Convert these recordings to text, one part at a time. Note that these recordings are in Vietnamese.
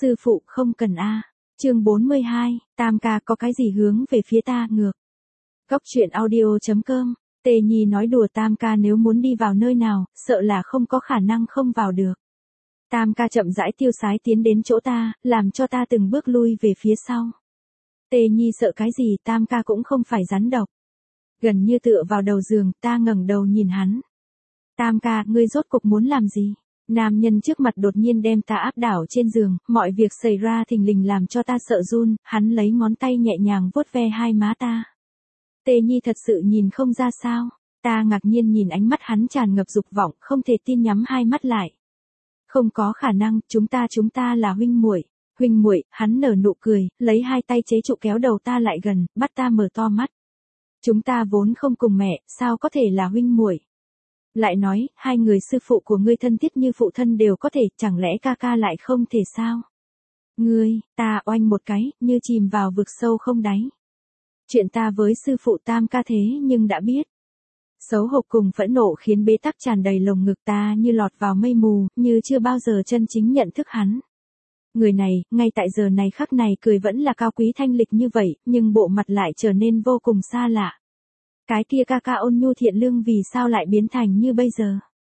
Sư phụ không cần a. Chương 42, Tam ca có cái gì hướng về phía ta ngược. Góc truyện audio.com. Tề Nhi nói đùa Tam ca nếu muốn đi vào nơi nào, sợ là không có khả năng không vào được. Tam ca chậm rãi tiêu sái tiến đến chỗ ta, làm cho ta từng bước lui về phía sau. Tề Nhi sợ cái gì, Tam ca cũng không phải rắn độc. Gần như tựa vào đầu giường, ta ngẩng đầu nhìn hắn. Tam ca, ngươi rốt cục muốn làm gì? Nam nhân trước mặt đột nhiên đem ta áp đảo trên giường, mọi việc xảy ra thình lình làm cho ta sợ run, hắn lấy ngón tay nhẹ nhàng vuốt ve hai má ta. Tề Nhi thật sự nhìn không ra sao? Ta ngạc nhiên nhìn ánh mắt hắn tràn ngập dục vọng, không thể tin nhắm hai mắt lại. Không có khả năng, chúng ta là huynh muội. Huynh muội, hắn nở nụ cười, lấy hai tay chế trụ kéo đầu ta lại gần, bắt ta mở to mắt. Chúng ta vốn không cùng mẹ, sao có thể là huynh muội? Lại nói, hai người sư phụ của ngươi thân thiết như phụ thân đều có thể, chẳng lẽ ca ca lại không thể sao? Ngươi, ta oanh một cái, như chìm vào vực sâu không đáy. Chuyện ta với sư phụ Tam ca thế nhưng đã biết. Xấu hổ cùng phẫn nộ khiến bế tắc tràn đầy lồng ngực ta như lọt vào mây mù, như chưa bao giờ chân chính nhận thức hắn. Người này, ngay tại giờ này khắc này cười vẫn là cao quý thanh lịch như vậy, nhưng bộ mặt lại trở nên vô cùng xa lạ. Cái kia ca ca ôn nhu thiện lương vì sao lại biến thành như bây giờ?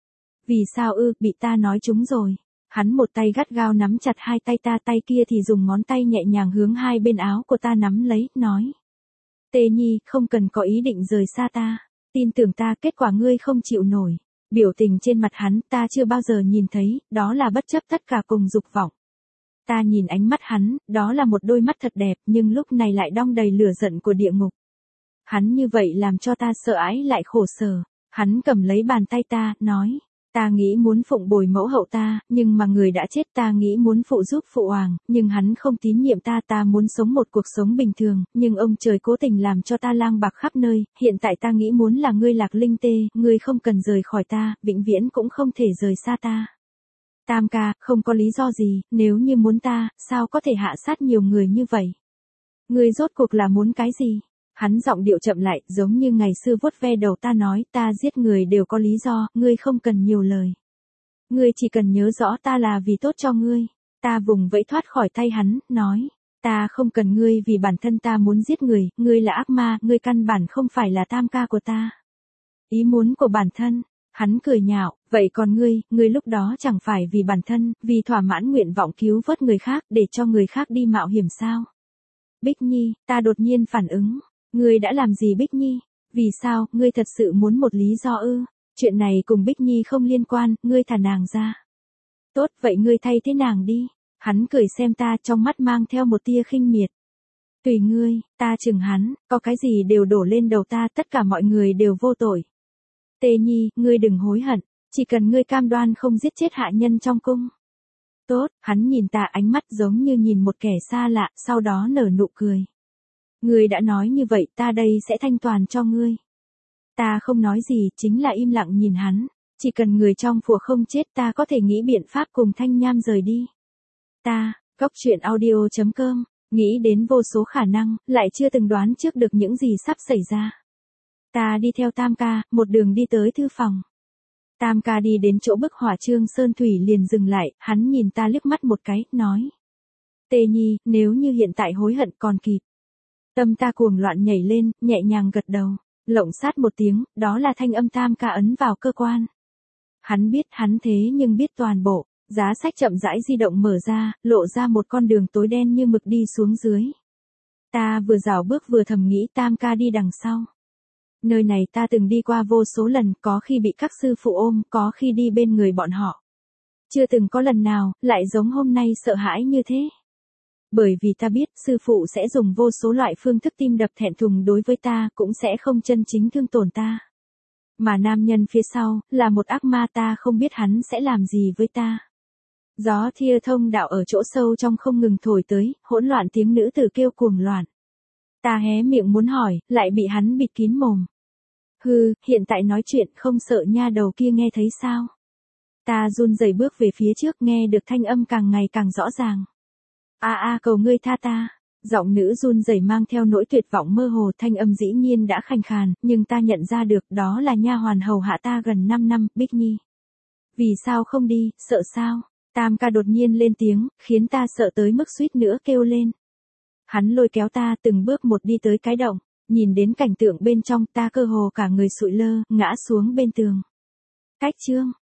Vì sao bị ta nói trúng rồi. Hắn một tay gắt gao nắm chặt hai tay ta, tay kia thì dùng ngón tay nhẹ nhàng hướng hai bên áo của ta nắm lấy, nói. Tề Nhi, không cần có ý định rời xa ta. Tin tưởng ta, kết quả ngươi không chịu nổi. Biểu tình trên mặt hắn ta chưa bao giờ nhìn thấy, đó là bất chấp tất cả cùng dục vọng. Ta nhìn ánh mắt hắn, đó là một đôi mắt thật đẹp nhưng lúc này lại đong đầy lửa giận của địa ngục. Hắn như vậy làm cho ta sợ ái lại khổ sở. Hắn cầm lấy bàn tay ta, nói. Ta nghĩ muốn phụng bồi mẫu hậu ta, nhưng mà người đã chết. Ta nghĩ muốn phụ giúp phụ hoàng, nhưng hắn không tín nhiệm ta. Ta muốn sống một cuộc sống bình thường, nhưng ông trời cố tình làm cho ta lang bạc khắp nơi. Hiện tại ta nghĩ muốn là ngươi Lạc Linh Tê, ngươi không cần rời khỏi ta, vĩnh viễn cũng không thể rời xa ta. Tam ca, không có lý do gì, nếu như muốn ta, sao có thể hạ sát nhiều người như vậy? Ngươi rốt cuộc là muốn cái gì? Hắn giọng điệu chậm lại, giống như ngày xưa vuốt ve đầu ta nói, ta giết người đều có lý do, ngươi không cần nhiều lời. Ngươi chỉ cần nhớ rõ ta là vì tốt cho ngươi. Ta vùng vẫy thoát khỏi tay hắn, nói, ta không cần ngươi vì bản thân ta muốn giết người, ngươi là ác ma, ngươi căn bản không phải là Tam ca của ta. Ý muốn của bản thân. Hắn cười nhạo, vậy còn ngươi lúc đó chẳng phải vì bản thân, vì thỏa mãn nguyện vọng cứu vớt người khác, để cho người khác đi mạo hiểm sao? Bích Nhi, ta đột nhiên phản ứng. Ngươi đã làm gì Bích Nhi? Vì sao, ngươi thật sự muốn một lý do ư? Chuyện này cùng Bích Nhi không liên quan, ngươi thả nàng ra. Tốt, vậy ngươi thay thế nàng đi. Hắn cười xem ta, trong mắt mang theo một tia khinh miệt. Tùy ngươi, ta chừng hắn, có cái gì đều đổ lên đầu ta, tất cả mọi người đều vô tội. Tề Nhi, ngươi đừng hối hận, chỉ cần ngươi cam đoan không giết chết hạ nhân trong cung. Tốt, hắn nhìn ta ánh mắt giống như nhìn một kẻ xa lạ, sau đó nở nụ cười. Ngươi đã nói như vậy, ta đây sẽ thanh toàn cho ngươi. Ta không nói gì, chính là im lặng nhìn hắn. Chỉ cần người trong phủ không chết, ta có thể nghĩ biện pháp cùng Thanh Nham rời đi. Góc truyện audio.com, nghĩ đến vô số khả năng, lại chưa từng đoán trước được những gì sắp xảy ra. Ta đi theo Tam ca, một đường đi tới thư phòng. Tam ca đi đến chỗ bức họa Trương Sơn Thủy liền dừng lại, hắn nhìn ta liếc mắt một cái, nói. Tề Nhi, nếu như hiện tại hối hận còn kịp. Tâm ta cuồng loạn nhảy lên, nhẹ nhàng gật đầu. Lộng sát một tiếng, đó là thanh âm Tam ca ấn vào cơ quan. Hắn biết hắn thế nhưng biết toàn bộ. Giá sách chậm rãi di động mở ra, lộ ra một con đường tối đen như mực đi xuống dưới. Ta vừa rảo bước vừa thầm nghĩ Tam ca đi đằng sau. Nơi này ta từng đi qua vô số lần, có khi bị các sư phụ ôm, có khi đi bên người bọn họ. Chưa từng có lần nào, lại giống hôm nay sợ hãi như thế. Bởi vì ta biết, sư phụ sẽ dùng vô số loại phương thức tim đập thẹn thùng đối với ta, cũng sẽ không chân chính thương tổn ta. Mà nam nhân phía sau, là một ác ma, ta không biết hắn sẽ làm gì với ta. Gió thia thông đạo ở chỗ sâu trong không ngừng thổi tới, hỗn loạn tiếng nữ tử kêu cuồng loạn. Ta hé miệng muốn hỏi, lại bị hắn bịt kín mồm. Hừ, hiện tại nói chuyện không sợ nha đầu kia nghe thấy sao? Ta run rẩy bước về phía trước, nghe được thanh âm càng ngày càng rõ ràng. Cầu ngươi tha ta. Giọng nữ run rẩy mang theo nỗi tuyệt vọng mơ hồ, thanh âm dĩ nhiên đã khàn khàn, nhưng ta nhận ra được đó là nha hoàn hầu hạ ta gần 5 năm, Bích Nhi. Vì sao không đi, sợ sao? Tam ca đột nhiên lên tiếng, khiến ta sợ tới mức suýt nữa kêu lên. Hắn lôi kéo ta từng bước một đi tới cái động, nhìn đến cảnh tượng bên trong ta cơ hồ cả người sụi lơ, ngã xuống bên tường. Cách chương.